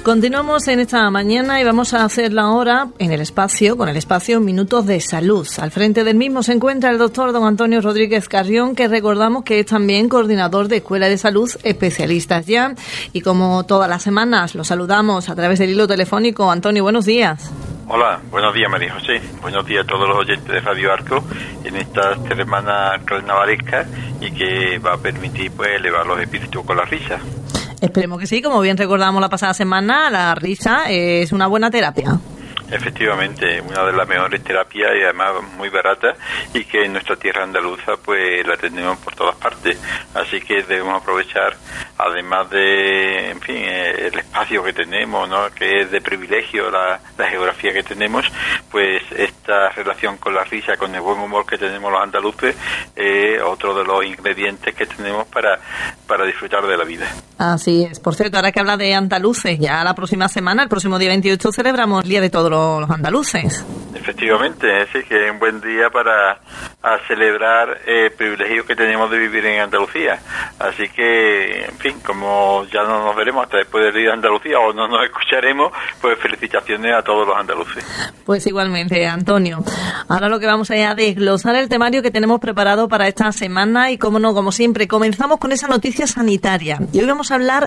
Continuamos en esta mañana y vamos a hacerla ahora con el espacio Minutos de Salud. Al frente del mismo se encuentra el doctor don Antonio Rodríguez Carrión, que recordamos que es también coordinador de Escuela de Salud Especialistas Ya. Y como todas las semanas, lo saludamos a través del hilo telefónico. Antonio, buenos días. Hola, buenos días María José, buenos días a todos los oyentes de Radio Arco en esta semana carnavalesca y que va a permitir pues elevar los espíritus con la risa. Esperemos que sí, como bien recordamos la pasada semana, la risa es una buena terapia. Efectivamente, una de las mejores terapias y además muy barata, y que en nuestra tierra andaluza pues la tenemos por todas partes, así que debemos aprovechar, además de, en fin, el espacio que tenemos, ¿no?, que es de privilegio, la geografía que tenemos, pues esta relación con la risa, con el buen humor que tenemos los andaluces, otro de los ingredientes que tenemos para disfrutar de la vida. Así es. Por cierto, ahora que habla de andaluces, ya la próxima semana, el próximo día 28, celebramos el Día de todos los andaluces. Efectivamente, sí, que es un buen día para celebrar el privilegio que tenemos de vivir en Andalucía. Así que, en fin, como ya no nos veremos hasta después del Día de Andalucía o no nos escucharemos, pues felicitaciones a todos los andaluces. Pues igualmente, Antonio. Ahora lo que vamos a desglosar el temario que tenemos preparado para esta semana y, como no, como siempre, comenzamos con esa noticia sanitaria. Y hoy vamos a hablar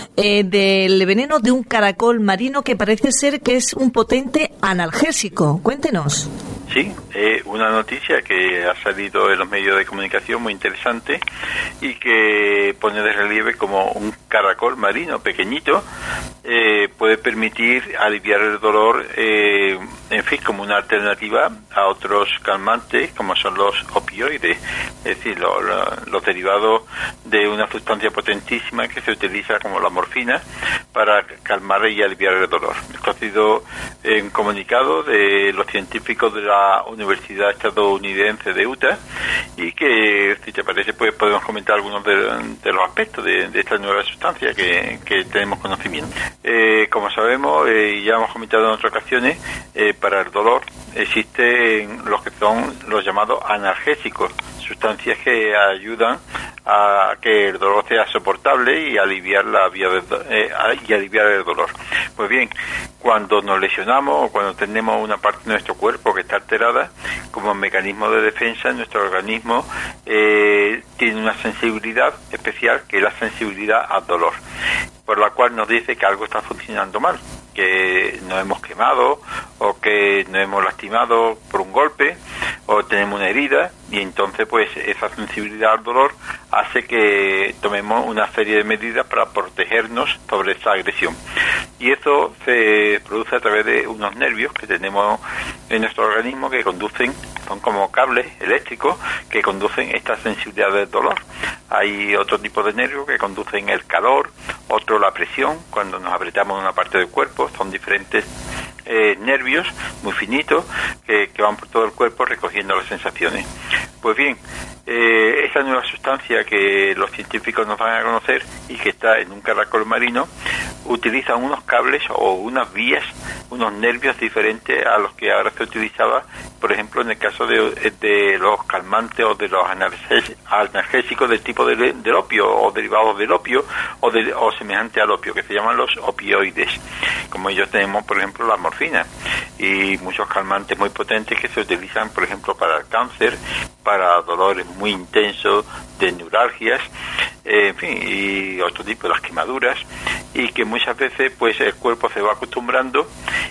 del veneno de un caracol marino que parece ser que es un potente analgésico. Cuéntenos. Sí, una noticia que ha salido en los medios de comunicación muy interesante y que pone de relieve como un caracol marino pequeñito puede permitir aliviar el dolor, en fin, como una alternativa a otros calmantes como son los opioides, es decir, los derivados de una sustancia potentísima que se utiliza como la morfina para calmar y aliviar el dolor. Esto ha sido un comunicado de los científicos de la Universidad Estadounidense de Utah y que, si te parece, pues podemos comentar algunos de los aspectos de esta nueva sustancia que tenemos conocimiento. Como sabemos, y ya hemos comentado en otras ocasiones, para el dolor existen los que son los llamados analgésicos, sustancias que ayudan a que el dolor sea soportable y aliviar aliviar el dolor. Pues bien, cuando nos lesionamos o cuando tenemos una parte de nuestro cuerpo que está alterada, como mecanismo de defensa, nuestro organismo tiene una sensibilidad especial, que es la sensibilidad al dolor, por la cual nos dice que algo está funcionando mal, que nos hemos quemado o que nos hemos lastimado por un golpe o tenemos una herida, y entonces pues esa sensibilidad al dolor hace que tomemos una serie de medidas para protegernos sobre esa agresión, y eso se produce a través de unos nervios que tenemos en nuestro organismo que conducen, son como cables eléctricos que conducen esta sensibilidad del dolor. Hay otro tipo de nervios que conducen el calor, otro la presión, cuando nos apretamos en una parte del cuerpo. Son diferentes nervios muy finitos que van por todo el cuerpo recogiendo las sensaciones. Pues bien, esa nueva sustancia que los científicos nos van a conocer y que está en un caracol marino utiliza unos cables o unas vías, unos nervios diferentes a los que ahora se utilizaba, por ejemplo, en el caso de los calmantes o de los analgésicos del tipo del opio o derivados del opio o semejante al opio, que se llaman los opioides. Como ellos tenemos, por ejemplo, la morfina y muchos calmantes muy potentes que se utilizan, por ejemplo, para el cáncer, para dolores muy intensos de neuralgias, en fin, y otro tipo de las quemaduras, y que muchas veces pues el cuerpo se va acostumbrando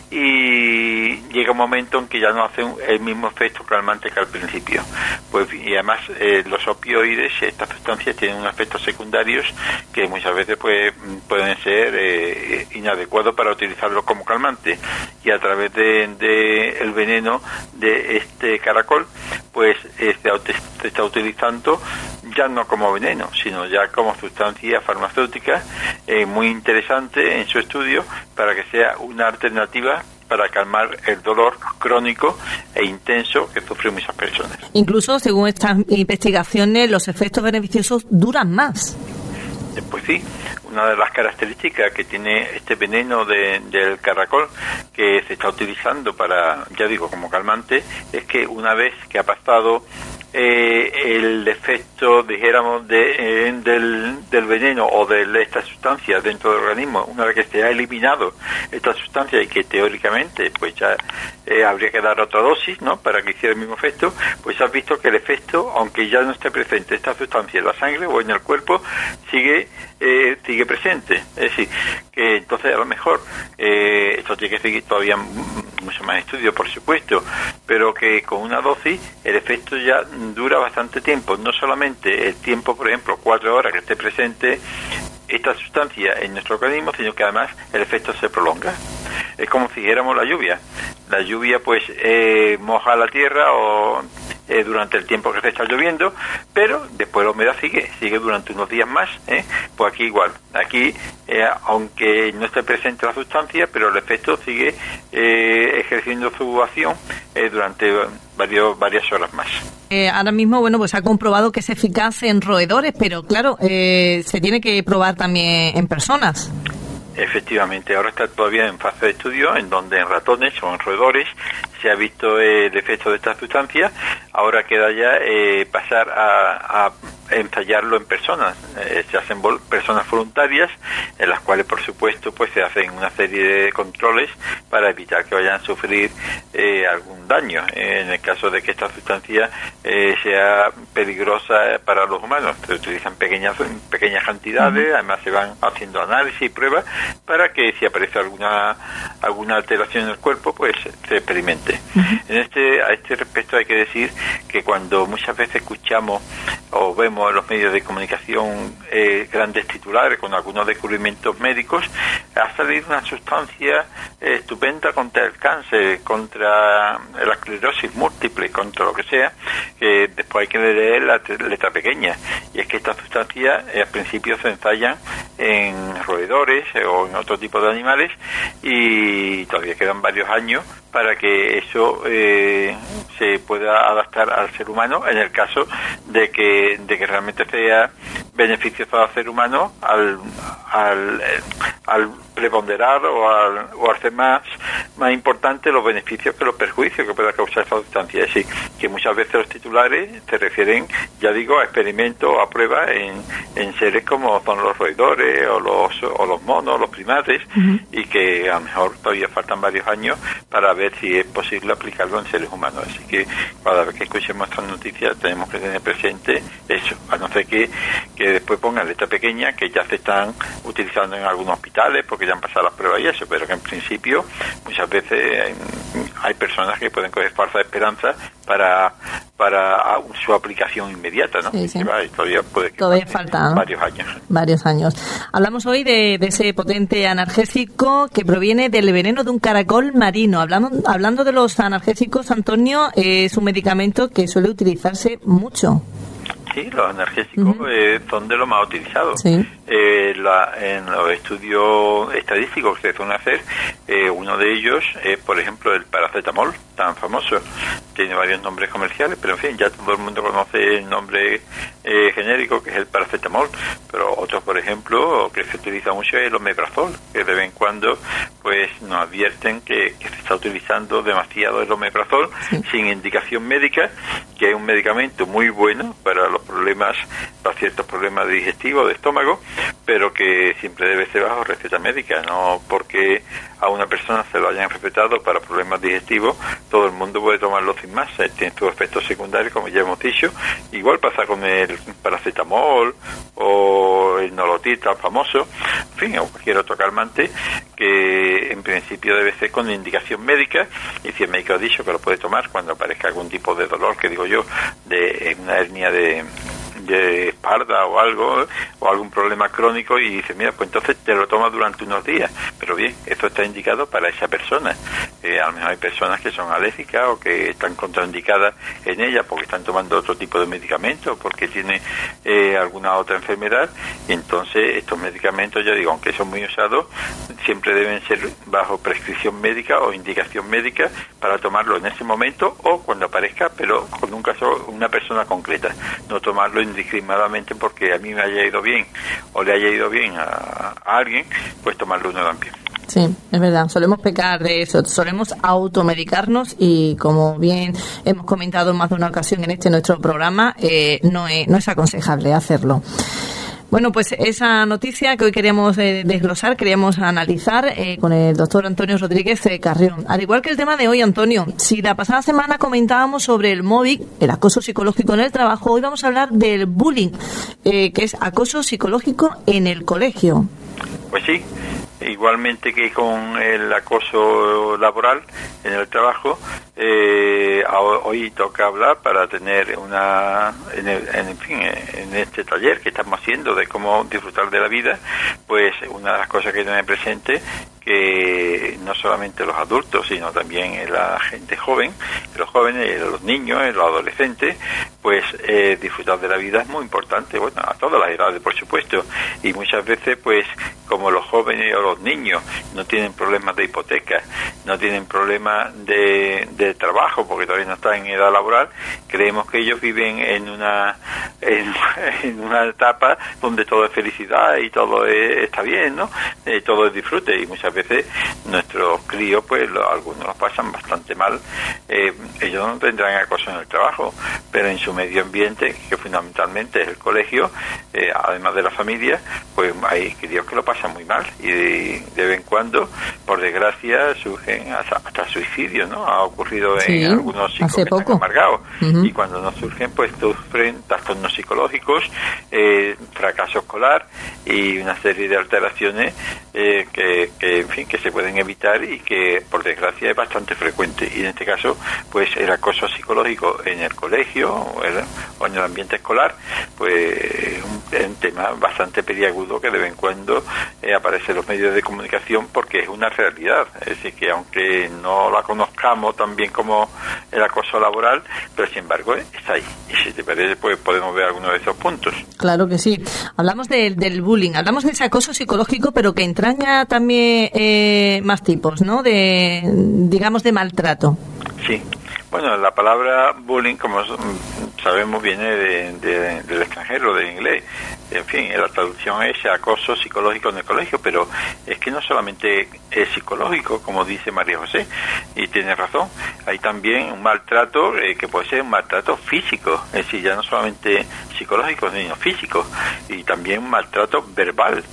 y llega un momento en que ya no hacen el mismo efecto calmante que al principio. Pues, y además los opioides, estas sustancias, tienen unos efectos secundarios que muchas veces pues pueden ser inadecuados para utilizarlos como calmante, y a través de el veneno de este caracol pues se está utilizando ya no como veneno, sino ya como sustancia farmacéutica muy interesante en su estudio, para que sea una alternativa para calmar el dolor crónico e intenso que sufren muchas personas. Incluso, según estas investigaciones, los efectos beneficiosos duran más. Pues sí, una de las características que tiene este veneno del caracol, que se está utilizando para, ya digo, como calmante, es que una vez que ha pasado el efecto, dijéramos, del veneno o de esta sustancia dentro del organismo, una vez que se ha eliminado esta sustancia y que teóricamente pues ya habría que dar otra dosis, ¿no?, para que hiciera el mismo efecto, pues has visto que el efecto, aunque ya no esté presente esta sustancia en la sangre o en el cuerpo, sigue presente. Es decir, que entonces a lo mejor esto tiene que seguir todavía mucho más estudio, por supuesto, pero que con una dosis el efecto ya dura bastante tiempo, no solamente el tiempo, por ejemplo, 4 horas que esté presente esta sustancia en nuestro organismo, sino que además el efecto se prolonga. Es como si dijéramos la lluvia. La lluvia pues moja la tierra o durante el tiempo que se está lloviendo, pero después la humedad sigue durante unos días más, pues aquí igual. Aquí, aunque no esté presente la sustancia, pero el efecto sigue ejerciendo su acción durante varias horas más. Ahora mismo, bueno, pues ha comprobado que es eficaz en roedores, pero claro, se tiene que probar también en personas. Efectivamente, ahora está todavía en fase de estudio, en donde en ratones o en roedores se ha visto el efecto de esta sustancia. Ahora queda ya pasar a ensayarlo en personas. Se hacen personas voluntarias, en las cuales, por supuesto, pues se hacen una serie de controles para evitar que vayan a sufrir algún daño. En el caso de que esta sustancia sea peligrosa para los humanos, se utilizan pequeñas cantidades, además se van haciendo análisis y pruebas para que si aparece alguna alteración en el cuerpo, pues se experimente. A este respecto hay que decir que cuando muchas veces escuchamos o vemos en los medios de comunicación grandes titulares con algunos descubrimientos médicos, ha salido una sustancia estupenda contra el cáncer, contra la esclerosis múltiple, contra lo que sea, que después hay que leer la letra pequeña, y es que estas sustancias al principio se ensayan en roedores o en otro tipo de animales, y todavía quedan varios años para que eso se pueda adaptar al ser humano, en el caso de que realmente sea beneficioso al ser humano al preponderar o al hacer más importante los beneficios que los perjuicios que pueda causar esta sustancia. Es decir, que muchas veces los titulares se refieren, ya digo, a experimentos o a pruebas en seres como son los roedores o los monos, los primates, y que a lo mejor todavía faltan varios años para ver si es posible aplicarlo en seres humanos. Así que cada vez que escuchemos estas noticias tenemos que tener presente eso, a no ser que después pongan letra pequeña, que ya se están utilizando en algunos hospitales porque ya han pasado las pruebas y eso, pero que en principio muchas veces hay personas que pueden coger falsa esperanza para su aplicación inmediata, ¿no? Sí, sí. Todavía falta, ¿no? Varios años. Hablamos hoy de ese potente analgésico que proviene del veneno de un caracol marino. Hablando de los analgésicos, Antonio, es un medicamento que suele utilizarse mucho. Sí, los analgésicos son de los más utilizados. Sí. En los estudios estadísticos que se suelen hacer, uno de ellos es, por ejemplo, el paracetamol, tan famoso. Tiene varios nombres comerciales, pero en fin, ya todo el mundo conoce el nombre genérico, que es el paracetamol. Pero otros, por ejemplo, que se utiliza mucho es el omeprazol, que de vez en cuando pues nos advierten que se está utilizando demasiado el omeprazol sin indicación médica, que es un medicamento muy bueno para ciertos problemas digestivos, de estómago, pero que siempre debe ser bajo receta médica, no porque a una persona se lo hayan recetado para problemas digestivos, todo el mundo puede tomarlo sin más, tiene sus efectos secundarios, como ya hemos dicho. Igual pasa con el paracetamol o el nolotil tan famoso, en fin, o cualquier otro calmante, que en principio debe ser con indicación médica, y si el médico ha dicho que lo puede tomar cuando aparezca algún tipo de dolor, que digo yo, de una hernia de espalda o algo, o algún problema crónico, y dice, mira, pues entonces te lo tomas durante unos días. Pero bien, esto está indicado para esa persona. A lo mejor hay personas que son alérgicas o que están contraindicadas en ella porque están tomando otro tipo de medicamentos, porque tiene alguna otra enfermedad, y entonces estos medicamentos, ya digo, aunque son muy usados, siempre deben ser bajo prescripción médica o indicación médica para tomarlo en ese momento o cuando aparezca, pero con un caso, una persona concreta, no tomarlo indiscriminadamente porque a mí me haya ido bien o le haya ido bien a alguien, pues tomarlo uno también. Sí, es verdad, solemos pecar de eso, solemos automedicarnos y, como bien hemos comentado en más de una ocasión en nuestro programa, no es aconsejable hacerlo. Bueno, pues esa noticia que hoy queríamos desglosar, queríamos analizar con el doctor Antonio Rodríguez Carrión. Al igual que el tema de hoy, Antonio, si la pasada semana comentábamos sobre el mobbing, el acoso psicológico en el trabajo, hoy vamos a hablar del bullying, que es acoso psicológico en el colegio. Pues sí, igualmente que con el acoso laboral en el trabajo, hoy toca hablar para tener en este taller que estamos haciendo de cómo disfrutar de la vida, pues una de las cosas que tener presente que no solamente los adultos, sino también la gente joven, los jóvenes, los niños, los adolescentes, pues disfrutar de la vida es muy importante, bueno, a todas las edades, por supuesto, y muchas veces, pues, como los jóvenes o los niños no tienen problemas de hipoteca, no tienen problemas de trabajo, porque todavía no están en edad laboral, creemos que ellos viven en una etapa donde todo es felicidad y todo está bien, ¿no? Todo es disfrute, y muchas veces nuestros críos, pues algunos los pasan bastante mal. Ellos no tendrán acoso en el trabajo, pero en su medio ambiente, que fundamentalmente es el colegio, además de la familia, pues hay críos que lo pasan muy mal, y de vez en cuando, por desgracia, surgen hasta suicidios, ¿no? Ha ocurrido en algunos chicos que están amargados, y cuando no surgen, pues sufren trastornos psicológicos, fracaso escolar y una serie de alteraciones en fin, que se pueden evitar y que, por desgracia, es bastante frecuente. Y en este caso, pues el acoso psicológico en el colegio o en el ambiente escolar, pues es un tema bastante peliagudo que de vez en cuando aparece en los medios de comunicación, porque es una realidad. Es decir, que aunque no la conozcamos tan bien como el acoso laboral, pero sin embargo está ahí. Y si te parece, pues podemos ver algunos de esos puntos. Claro que sí. Hablamos del bullying, hablamos de ese acoso psicológico, pero que entraña también más tipos, ¿no? Digamos, de maltrato. Sí. Bueno, la palabra bullying, como sabemos, viene del extranjero, del inglés. En fin, la traducción es acoso psicológico en el colegio, pero es que no solamente es psicológico, como dice María José, y tiene razón. Hay también un maltrato que puede ser un maltrato físico, es decir, ya no solamente psicológico, sino físico, y también un maltrato verbal.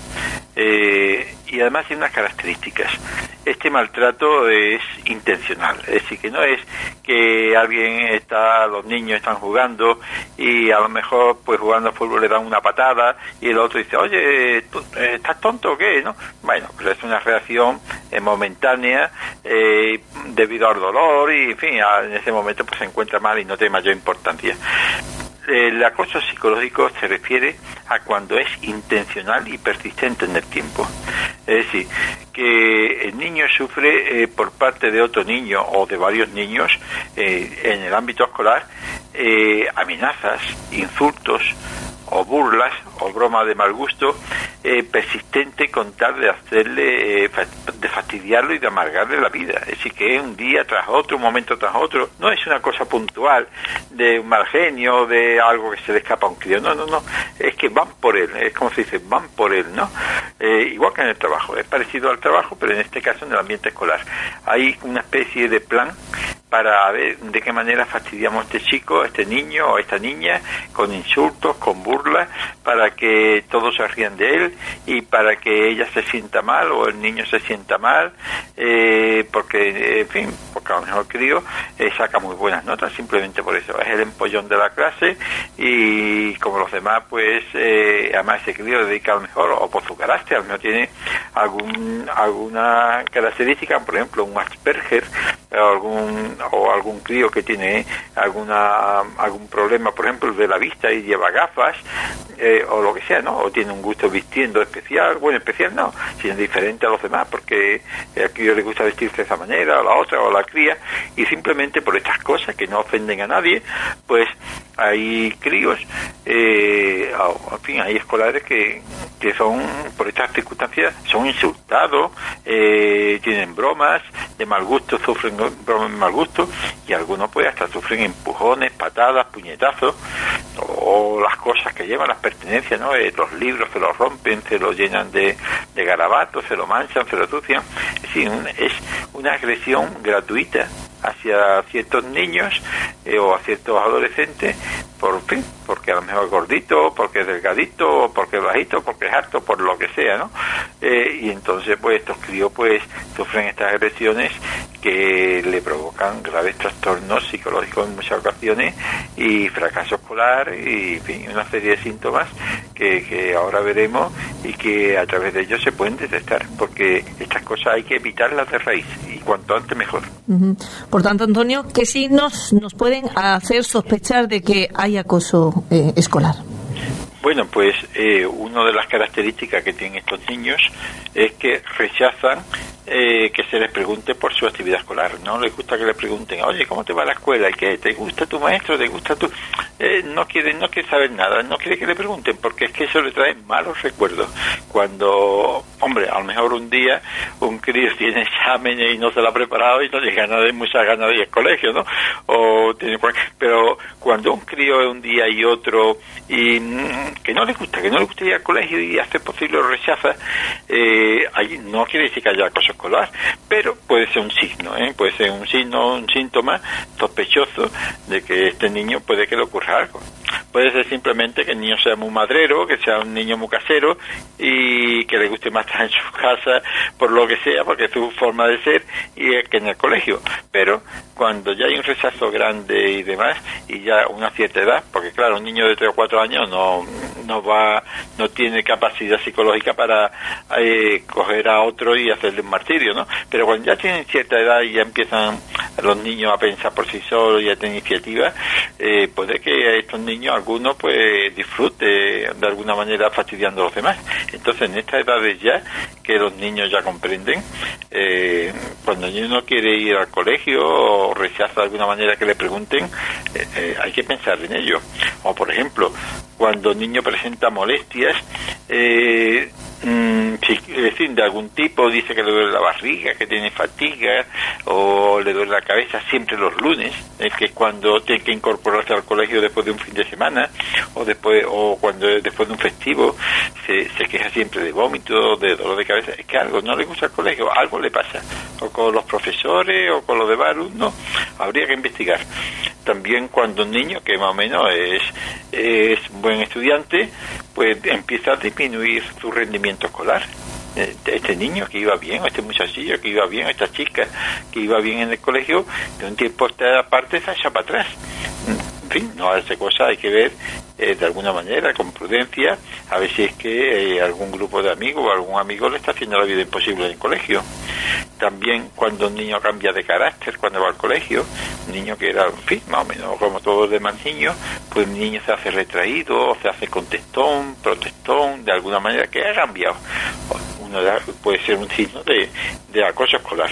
Y además tiene unas características. Este maltrato es intencional, es decir, que no es que los niños están jugando y a lo mejor, pues jugando al fútbol, le dan una patada y el otro dice, oye, ¿tú, estás tonto o qué? ¿No? Bueno, pues es una reacción momentánea debido al dolor y, en fin, en ese momento pues se encuentra mal y no tiene mayor importancia. El acoso psicológico se refiere a cuando es intencional y persistente en el tiempo. Es decir, que el niño sufre por parte de otro niño o de varios niños en el ámbito escolar amenazas, insultos o burlas o bromas de mal gusto persistente con tal de hacerle de fastidiarlo y de amargarle la vida. Es decir, que es un día tras otro, un momento tras otro, no es una cosa puntual de un mal genio, de algo que se le escapa a un crío, no, es que van por él, es como se dice, van por él, ¿no? Igual que en el trabajo, es parecido al trabajo, pero en este caso en el ambiente escolar. Hay una especie de plan para ver de qué manera fastidiamos a este chico, a este niño o a esta niña, con insultos, con burlas, para que todos se rían de él y para que ella se sienta mal o el niño se sienta mal, porque, en fin, porque a lo mejor el crío saca muy buenas notas simplemente por eso. Es el empollón de la clase y como los demás, pues, además ese crío le dedica a lo mejor, o por su carácter, a lo mejor tiene alguna característica, por ejemplo, un Asperger, o algún crío que tiene algún problema, por ejemplo, de la vista y lleva gafas, o lo que sea, ¿no? O tiene un gusto vistiendo especial, bueno, especial no, sino diferente a los demás, porque al crío le gusta vestirse de esa manera, o la otra, o la cría, y simplemente por estas cosas que no ofenden a nadie, pues hay críos, en fin, hay escolares que son, por estas circunstancias, son insultados, tienen bromas de mal gusto, sufren bromas de mal gusto, y algunos pues hasta sufren empujones, patadas, puñetazos, o las cosas que llevan, las pertenencias, ¿no? Los libros se los rompen, se los llenan de garabatos, se lo manchan, se lo ensucian. Es decir, es una agresión gratuita hacia ciertos niños o a ciertos adolescentes, porque a lo mejor es gordito, porque es delgadito, porque es bajito, porque es alto, por lo que sea, ¿no? Y entonces pues estos críos pues sufren estas agresiones que le provocan graves trastornos psicológicos en muchas ocasiones y fracaso escolar y en fin, una serie de síntomas que ahora veremos y que a través de ellos se pueden detectar, porque estas cosas hay que evitarlas de raíz y cuanto antes mejor. Por tanto, Antonio, ¿qué signos nos pueden hacer sospechar de que hay acoso escolar? Bueno, pues una de las características que tienen estos niños es que rechazan que se les pregunte por su actividad escolar. No les gusta que les pregunten, oye, ¿cómo te va la escuela? ¿Y qué? ¿Te gusta tu maestro? ¿Te gusta tu...? No quiere saber nada, no quiere que le pregunten, porque es que eso le trae malos recuerdos. Cuando, hombre, a lo mejor un día un crío tiene exámenes y no se lo ha preparado y no tiene muchas ganas de ir al colegio, ¿no? Pero cuando un crío es un día y otro y que no le gusta ir al colegio y hace posible lo rechaza, no quiere decir que haya acoso escolar, pero puede ser un signo, puede ser un signo, un síntoma sospechoso de que este niño puede que le ocurra algo. Puede ser simplemente que el niño sea muy madrero, que sea un niño muy casero y que le guste más estar en su casa por lo que sea, porque es su forma de ser, y que en el colegio. Pero cuando ya hay un rechazo grande y demás, y ya una cierta edad, porque claro, un niño de 3 o 4 años no tiene capacidad psicológica para coger a otro y hacerle un martirio, ¿no? Pero cuando ya tienen cierta edad y ya empiezan los niños a pensar por sí solos y a tener iniciativa, puede que a estos niños algunos pues disfrute de alguna manera fastidiando a los demás. Entonces en estas edades ya que los niños ya comprenden, cuando el niño no quiere ir al colegio o rechaza de alguna manera que le pregunten, hay que pensar en ello. O por ejemplo, cuando el niño presenta molestias de algún tipo, dice que le duele la barriga, que tiene fatiga o le duele la cabeza siempre los lunes, que es cuando tiene que incorporarse al colegio después de un fin de semana o cuando después de un festivo se queja siempre de vómito, de dolor de cabeza. Es que algo no le gusta al colegio, algo le pasa, o con los profesores o con los demás alumnos. Habría que investigar. También cuando un niño que más o menos es un buen estudiante, pues empieza a disminuir su rendimiento escolar. Este niño que iba bien, este muchachillo que iba bien, esta chica que iba bien en el colegio, de un tiempo a esta parte se echa para atrás. En fin, no hace cosas, hay que ver de alguna manera, con prudencia, a ver si es que algún grupo de amigos o algún amigo le está haciendo la vida imposible en el colegio. También cuando un niño cambia de carácter cuando va al colegio, un niño que era, en fin, más o menos como todos los demás niños, pues el niño se hace retraído, se hace contestón, protestón, de alguna manera que ha cambiado. Puede ser un signo de acoso escolar.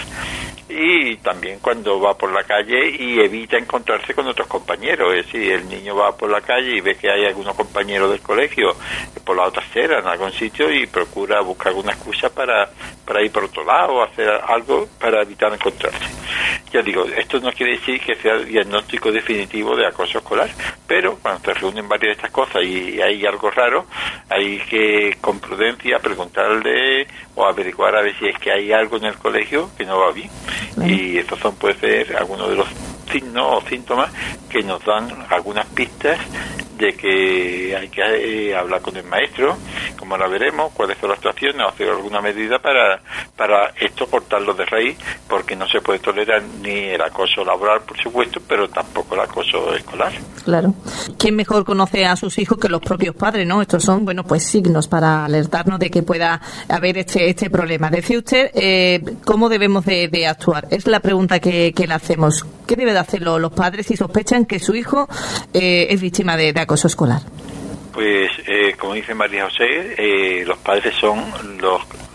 Y también cuando va por la calle y evita encontrarse con otros compañeros, es decir, el niño va por la calle y ve que hay algunos compañeros del colegio por la otra acera, en algún sitio, y procura buscar alguna excusa para ir por otro lado o hacer algo para evitar encontrarse. Ya digo, esto no quiere decir que sea el diagnóstico definitivo de acoso escolar, pero cuando se reúnen varias de estas cosas y hay algo raro, hay que con prudencia preguntarle o averiguar a ver si es que hay algo en el colegio que no va bien. Y estos puede ser algunos de los signos o síntomas que nos dan algunas pistas de que hay que hablar con el maestro, como ahora veremos, cuáles son las actuaciones, o hacer alguna medida para esto cortarlo de raíz, porque no se puede tolerar ni el acoso laboral, por supuesto, pero tampoco el acoso escolar. Claro. ¿Quién mejor conoce a sus hijos que los propios padres, no? Estos son, bueno, pues signos para alertarnos de que pueda haber este problema. Decía usted, ¿cómo debemos de actuar? Es la pregunta que le hacemos. ¿Qué debe de hacer los padres si sospechan que su hijo es víctima de acoso escolar? Pues, como dice María José, los padres son los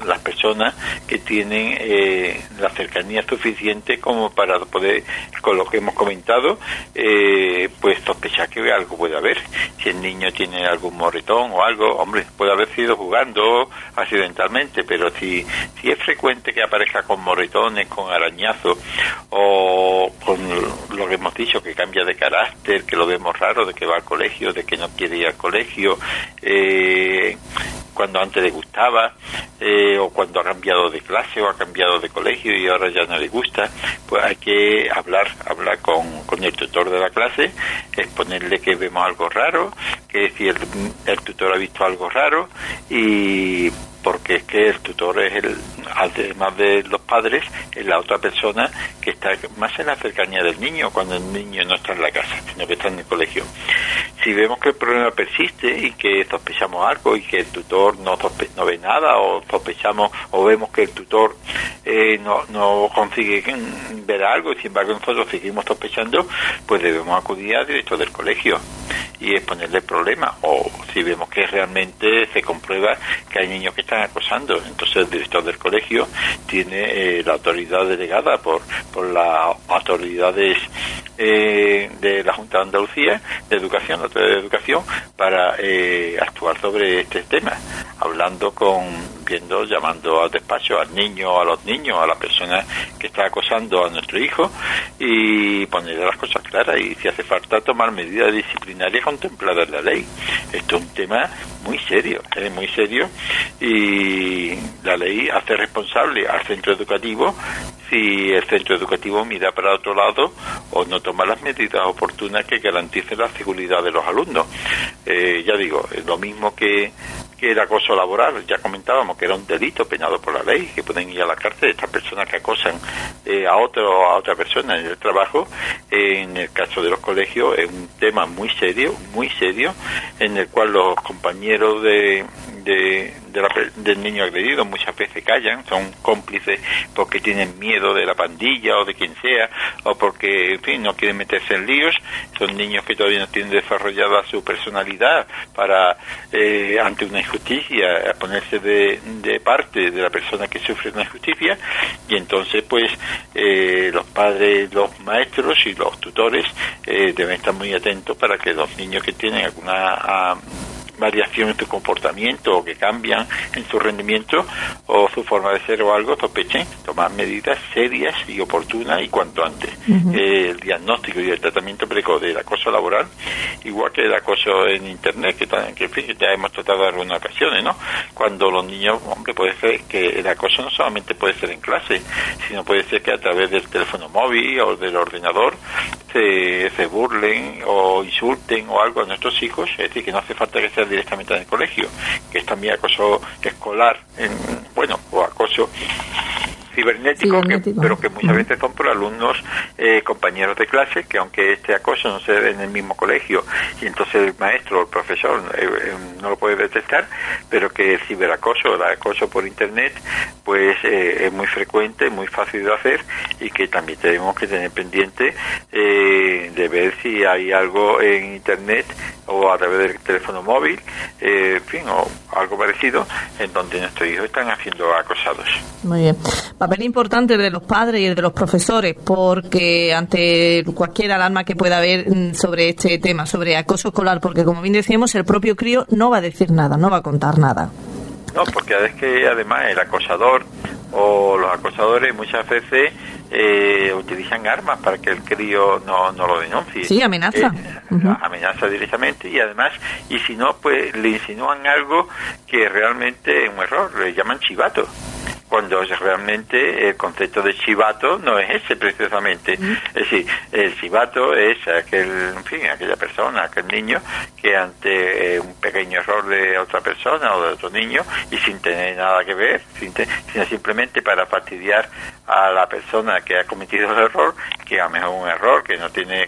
las personas que tienen la cercanía suficiente como para poder, con lo que hemos comentado, pues sospechar que algo puede haber. Si el niño tiene algún moretón o algo, hombre, puede haber sido jugando accidentalmente, pero si es frecuente que aparezca con moretones, con arañazos, o con lo que hemos dicho, que cambia de carácter, que lo vemos raro, de que va al colegio, de que no quiere ir al colegio, cuando antes le gustaba, o cuando ha cambiado de clase o ha cambiado de colegio y ahora ya no le gusta, pues hay que hablar con el tutor de la clase, exponerle que vemos algo raro, que si el tutor ha visto algo raro, y porque es que el tutor es además de los padres, es la otra persona que está más en la cercanía del niño cuando el niño no está en la casa, sino que está en el colegio. Si vemos que el problema persiste y que sospechamos algo y que el tutor no ve nada, o sospechamos o vemos que el tutor no consigue ver algo y sin embargo nosotros seguimos sospechando, pues debemos acudir al director del colegio y exponerle el problema. O si vemos que realmente se comprueba que hay niños que están acosando, entonces el director del colegio tiene la autoridad delegada por las autoridades de la Junta de Andalucía de Educación, la autoridad de Educación, para actuar sobre este tema, llamando al despacho al niño, a los niños, a la persona que está acosando a nuestro hijo, y ponerle las cosas claras, y si hace falta tomar medidas disciplinarias contempladas en la ley. Esto es un tema muy serio, y la ley hace responsable al centro educativo si el centro educativo mira para otro lado o no toma las medidas oportunas que garanticen la seguridad de los alumnos. Ya digo, es lo mismo que el acoso laboral. Ya comentábamos que era un delito penado por la ley, que pueden ir a la cárcel estas personas que acosan a otra persona en el trabajo. En el caso de los colegios es un tema muy serio, en el cual los compañeros del niño agredido muchas veces callan, son cómplices porque tienen miedo de la pandilla o de quien sea, o porque, en fin, no quieren meterse en líos. Son niños que todavía no tienen desarrollada su personalidad para, ante una injusticia, ponerse de parte de la persona que sufre una injusticia, y entonces pues los padres, los maestros y los tutores deben estar muy atentos para que los niños que tienen alguna variación en su comportamiento o que cambian en su rendimiento o su forma de ser o algo, sospechen, tomar medidas serias y oportunas y cuanto antes. El diagnóstico y el tratamiento precoz del acoso laboral, igual que el acoso en internet, que en fin, ya hemos tratado en algunas ocasiones, ¿no? Cuando los niños, hombre, puede ser que el acoso no solamente puede ser en clase, sino puede ser que a través del teléfono móvil o del ordenador se burlen o insulten o algo a nuestros hijos. Es decir, que no hace falta que sea directamente en el colegio, que es también acoso escolar, o acoso cibernético, pero que muchas veces son por alumnos, compañeros de clase, que aunque este acoso no se ve en el mismo colegio y entonces el maestro o el profesor no lo puede detectar, pero que el ciberacoso, el acoso por internet, pues es muy frecuente, muy fácil de hacer, y que también tenemos que tener pendiente de ver si hay algo en internet o a través del teléfono móvil, en fin, o algo parecido, en donde nuestros hijos están siendo acosados. Muy bien. Papel importante de los padres y de los profesores, porque ante cualquier alarma que pueda haber sobre este tema, sobre acoso escolar, porque como bien decíamos, el propio crío no va a decir nada, no va a contar nada. No, porque es que además el acosador o los acosadores muchas veces utilizan armas para que el crío no lo denuncie. Sí, amenaza. Amenaza directamente, y además, y si no, pues le insinúan algo que realmente es un error, le llaman chivato, cuando realmente el concepto de chivato no es ese precisamente. Es decir, el chivato es aquella persona, aquel niño que ante un pequeño error de otra persona o de otro niño, y sin tener nada que ver, sino simplemente para fastidiar a la persona que ha cometido el error, que a lo mejor un error que no tiene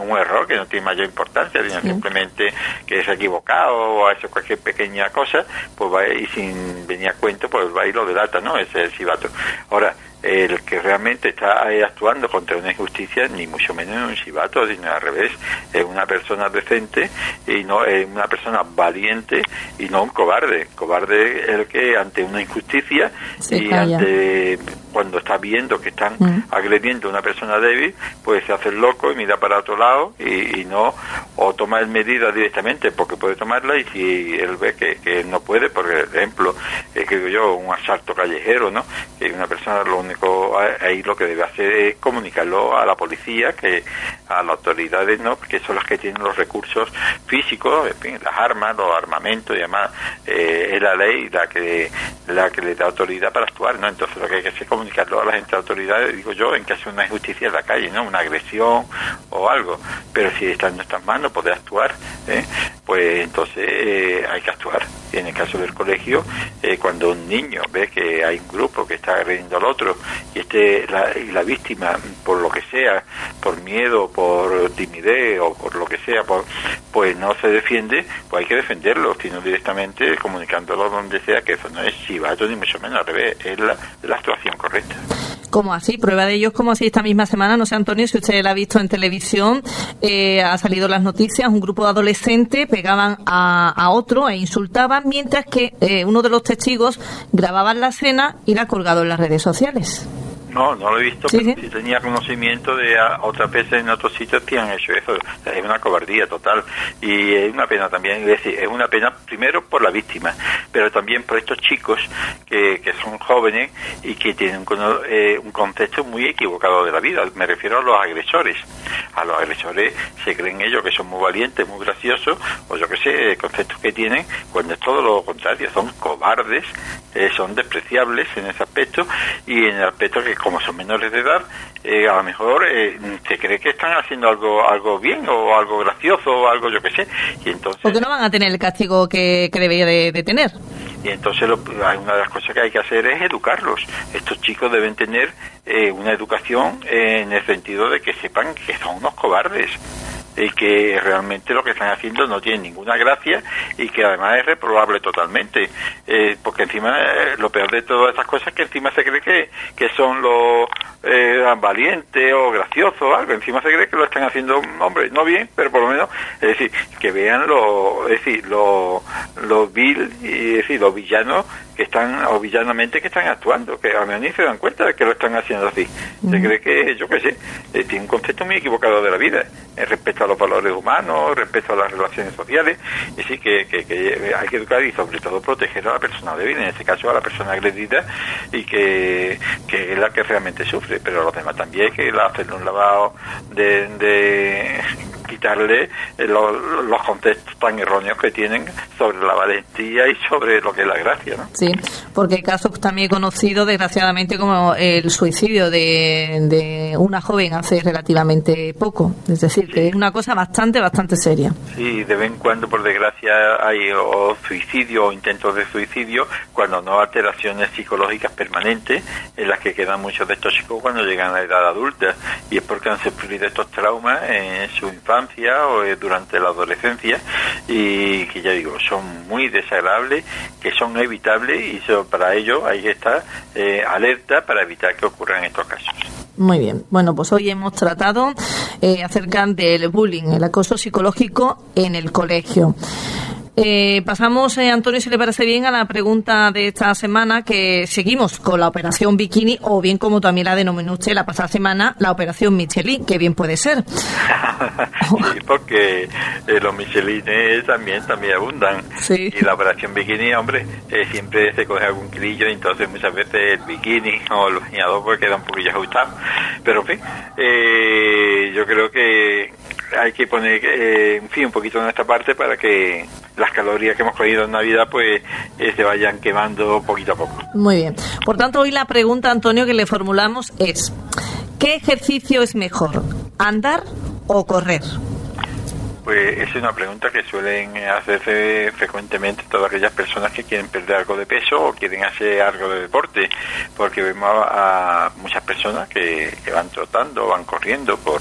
mayor importancia, sino simplemente que se ha equivocado o ha hecho cualquier pequeña cosa, pues va, y sin venir a cuento, pues va y lo delata, ¿no? Ese es el chivato. Ahora, el que realmente está actuando contra una injusticia, ni mucho menos un chivato, sino al revés, es una persona decente y no es una persona valiente y no un cobarde. Cobarde es el que ante una injusticia ante cuando está viendo que están agrediendo a una persona débil, pues se hace el loco y mira para otro lado y no, o toma medidas directamente porque puede tomarla, y si él ve que no puede, por ejemplo, que digo yo, un asalto callejero, ¿no? Que una persona lo único ahí lo que debe hacer es comunicarlo a la policía, que a las autoridades, ¿no? Porque son las que tienen los recursos físicos, en fin, las armas, los armamentos y demás. Es la ley la que le da autoridad para actuar, ¿no? Entonces lo que hay que hacer es comunicarlo a las autoridades, digo yo, en caso de una injusticia en la calle, ¿no? Una agresión o algo. Pero si está en nuestras manos poder actuar, pues entonces hay que actuar. Y en el caso del colegio, cuando un niño ve que hay un grupo que está agrediendo al otro y la víctima, por lo que sea, por miedo, por timidez o por lo que sea, pues no se defiende, pues hay que defenderlo, sino directamente comunicándolo donde sea, que eso no es chivato ni mucho menos, al revés, es la actuación correcta. Como así, prueba de ello es como así esta misma semana, no sé, Antonio, si usted la ha visto en televisión, ha salido las noticias, un grupo de adolescentes pegaban a otro e insultaban, mientras que uno de los testigos grababan la escena y la ha colgado en las redes sociales. No lo he visto, pero sí tenía conocimiento de otras veces en otros sitios que han hecho eso. Es una cobardía total y es una pena también. Es decir, es una pena primero por la víctima, pero también por estos chicos que son jóvenes y que tienen un concepto muy equivocado de la vida. Me refiero a los agresores. A los agresores se creen ellos que son muy valientes, muy graciosos, o yo que sé, conceptos que tienen, cuando es todo lo contrario. Son cobardes, son despreciables en ese aspecto, y en el aspecto que como son menores de edad, a lo mejor se cree que están haciendo algo bien o algo gracioso o algo yo que sé, y entonces porque no van a tener el castigo que debería de tener. Y entonces una de las cosas que hay que hacer es educarlos. Estos chicos deben tener una educación en el sentido de que sepan que son unos cobardes y que realmente lo que están haciendo no tiene ninguna gracia y que además es reprobable totalmente, porque encima lo peor de todas estas cosas es que encima se cree que son los valientes o graciosos o algo, encima se cree que lo están haciendo, hombre, no bien, pero por lo menos, es decir, que vean los vil y es decir, los villanos que están, o villanamente que están actuando, que a mí se dan cuenta de que lo están haciendo así. Se cree que, yo qué sé, tiene un concepto muy equivocado de la vida, respecto a los valores humanos, respecto a las relaciones sociales, y sí que hay que educar y sobre todo proteger a la persona débil, en este caso a la persona agredida, y que es la que realmente sufre, pero a los demás también hay que hacerle un lavado de quitarle los conceptos tan erróneos que tienen sobre la valentía y sobre lo que es la gracia, ¿no? Sí, porque hay casos también conocidos, desgraciadamente, como el suicidio de una joven hace relativamente poco. Es decir, que es una cosa bastante seria. Sí, de vez en cuando, por desgracia, hay o suicidio o intentos de suicidio, cuando no alteraciones psicológicas permanentes, en las que quedan muchos de estos chicos cuando llegan a la edad adulta, y es porque han sufrido estos traumas en su infancia o durante la adolescencia, y que ya digo, son muy desagradables, que son evitables, y para ello hay que estar alerta para evitar que ocurran estos casos. Muy bien. Bueno, pues hoy hemos tratado acerca del bullying, el acoso psicológico en el colegio. Pasamos, Antonio, si le parece bien, a la pregunta de esta semana, que seguimos con la operación Bikini, o bien, como también la denominó usted la pasada semana, la operación Michelin, que bien puede ser. Sí, porque los Michelines también abundan. Sí. Y la operación Bikini, hombre, siempre se coge algún kilillo, y entonces muchas veces el bikini o el bañador pues queda un poquillo ajustado. Pero en fin, yo creo que hay que poner un poquito de nuestra parte para que las calorías que hemos cogido en Navidad pues se vayan quemando poquito a poco. Muy bien. Por tanto, hoy la pregunta, Antonio, que le formulamos es: ¿qué ejercicio es mejor, andar o correr? Pues es una pregunta que suelen hacerse frecuentemente todas aquellas personas que quieren perder algo de peso o quieren hacer algo de deporte, porque vemos a muchas personas que van trotando, van corriendo por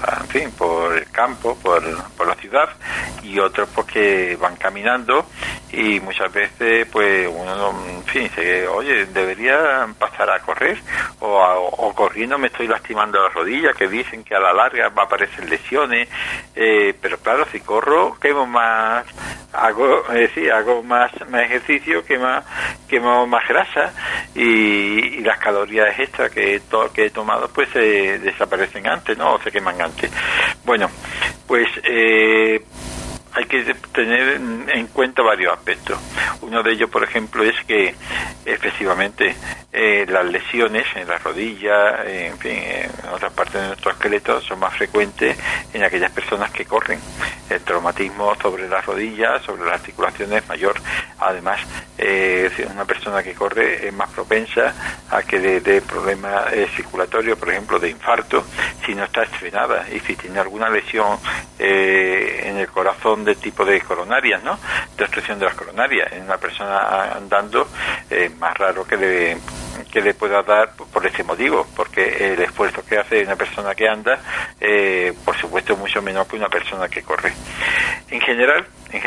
el campo, por la ciudad, y otros porque van caminando y muchas veces pues uno, en fin, oye, debería pasar a correr o corriendo me estoy lastimando la rodilla, que dicen que a la larga va a aparecer lesiones, pero claro, si corro quemo más, hago más ejercicio, quemo más grasa y las calorías extras que he tomado pues se desaparecen antes, ¿no? O se queman antes. Bueno, pues hay que tener en cuenta varios aspectos. Uno de ellos, por ejemplo, es que efectivamente las lesiones en la rodilla, en fin, en otras partes de nuestro esqueleto son más frecuentes en aquellas personas que corren. El traumatismo sobre las rodillas, sobre las articulaciones es mayor. Además, una persona que corre es más propensa a que le dé problemas circulatorios, por ejemplo, de infarto, si no está estrenada y si tiene alguna lesión en el corazón de tipo de coronarias, ¿no? De obstrucción de las coronarias. En una persona andando es más raro que le pueda dar por este motivo, porque el esfuerzo que hace una persona que anda, por supuesto, es mucho menor que una persona que corre. En general,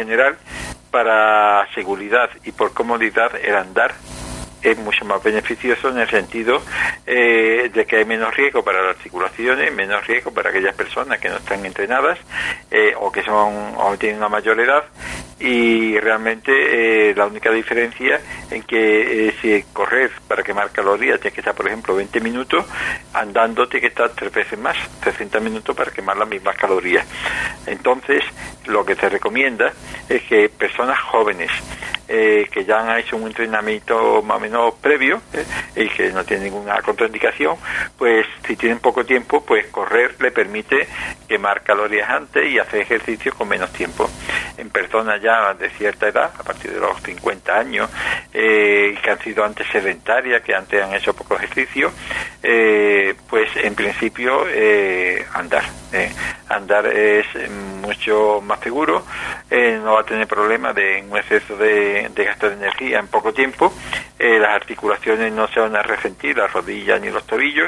para seguridad y por comodidad, el andar es mucho más beneficioso en el sentido de que hay menos riesgo para las articulaciones, menos riesgo para aquellas personas que no están entrenadas o que tienen una mayor edad, y realmente la única diferencia en que si correr para quemar calorías tiene que estar, por ejemplo, 20 minutos, andando tiene que estar 3 veces más, 60 minutos para quemar las mismas calorías. Entonces, lo que se recomienda es que personas jóvenes que ya han hecho un entrenamiento más o menos previo y que no tienen ninguna contraindicación, pues si tienen poco tiempo, pues correr le permite quemar calorías antes y hacer ejercicio con menos tiempo. En personas ya de cierta edad, a partir de los 50 años, que han sido antes sedentarias, que antes han hecho poco ejercicio, pues en principio andar. Andar es mucho más seguro, no va a tener problemas de un exceso de gasto de energía en poco tiempo, las articulaciones no se van a resentir, las rodillas ni los tobillos,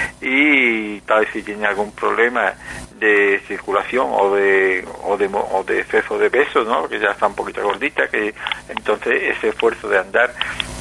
y tal vez si tiene algún problema de circulación o de exceso de peso, ¿no? Que ya está un poquito gordita, que entonces ese esfuerzo de andar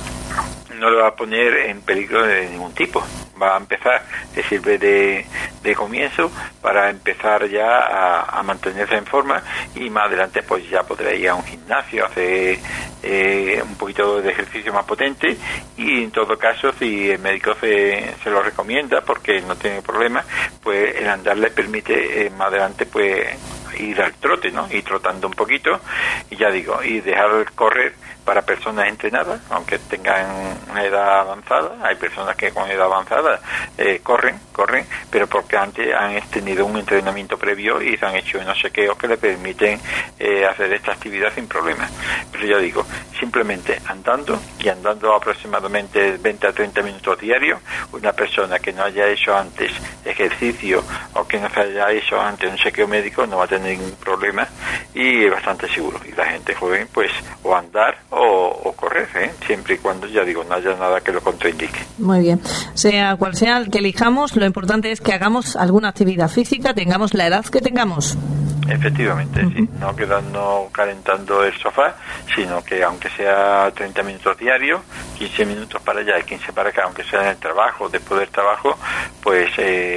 no lo va a poner en peligro de ningún tipo. Va a empezar, le sirve de comienzo para empezar ya a mantenerse en forma, y más adelante pues ya podrá ir a un gimnasio, hacer un poquito de ejercicio más potente, y en todo caso, si el médico se lo recomienda porque no tiene problema, pues el andar le permite más adelante pues ir al trote, ¿no? Ir trotando un poquito, y ya digo, y dejar correr para personas entrenadas, aunque tengan una edad avanzada. Hay personas que con edad avanzada corren, pero porque antes han tenido un entrenamiento previo y se han hecho unos chequeos que le permiten hacer esta actividad sin problemas. Pero ya digo, simplemente andando aproximadamente 20 a 30 minutos diarios, una persona que no haya hecho antes ejercicio o que no se haya hecho antes un chequeo médico no va a tener ningún problema, y es bastante seguro. Y la gente joven, pues, o andar o correr, siempre y cuando, ya digo, no haya nada que lo contraindique. Muy bien. Sea cual sea el que elijamos, lo importante es que hagamos alguna actividad física, tengamos la edad que tengamos. Efectivamente, sí. No quedarnos calentando el sofá, sino que aunque sea 30 minutos diarios, 15 minutos para allá y 15 para acá, aunque sea en el trabajo, después del trabajo, pues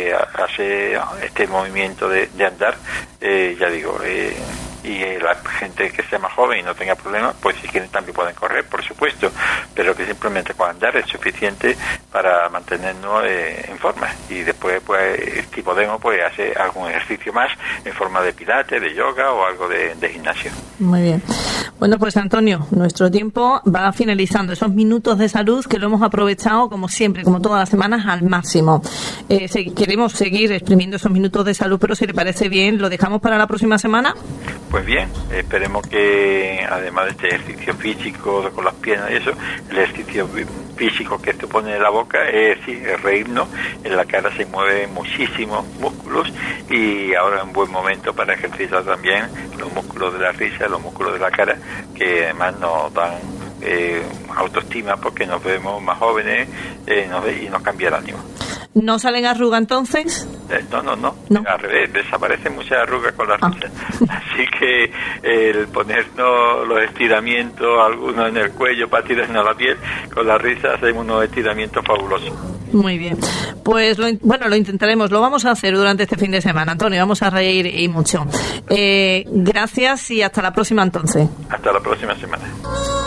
hace este movimiento de andar, ya digo, y la gente que sea más joven y no tenga problemas, pues si quieren también pueden correr, por supuesto, pero que simplemente con andar es suficiente para mantenernos en forma, y después pues si podemos pues hacer algún ejercicio más en forma de pilates, de yoga o algo de gimnasio. Muy bien. Bueno, pues Antonio, nuestro tiempo va finalizando, esos minutos de salud que lo hemos aprovechado como siempre, como todas las semanas, al máximo. Queremos seguir exprimiendo esos minutos de salud, pero si le parece bien, ¿lo dejamos para la próxima semana? Pues bien, esperemos que además de este ejercicio físico con las piernas y eso, el ejercicio físico que se pone en la boca es reírnos. En la cara se mueven muchísimos músculos, y ahora es un buen momento para ejercitar también los músculos de la risa, los músculos de la cara, que además nos dan autoestima porque nos vemos más jóvenes y nos cambia el ánimo. ¿No salen arrugas entonces? No. Al revés, desaparecen muchas arrugas con la risa. Así que el ponernos los estiramientos, algunos en el cuello para tirarnos la piel, con la risa hacemos unos estiramientos fabulosos. Muy bien. Pues lo intentaremos, lo vamos a hacer durante este fin de semana, Antonio, vamos a reír y mucho. Gracias y hasta la próxima entonces. Hasta la próxima semana.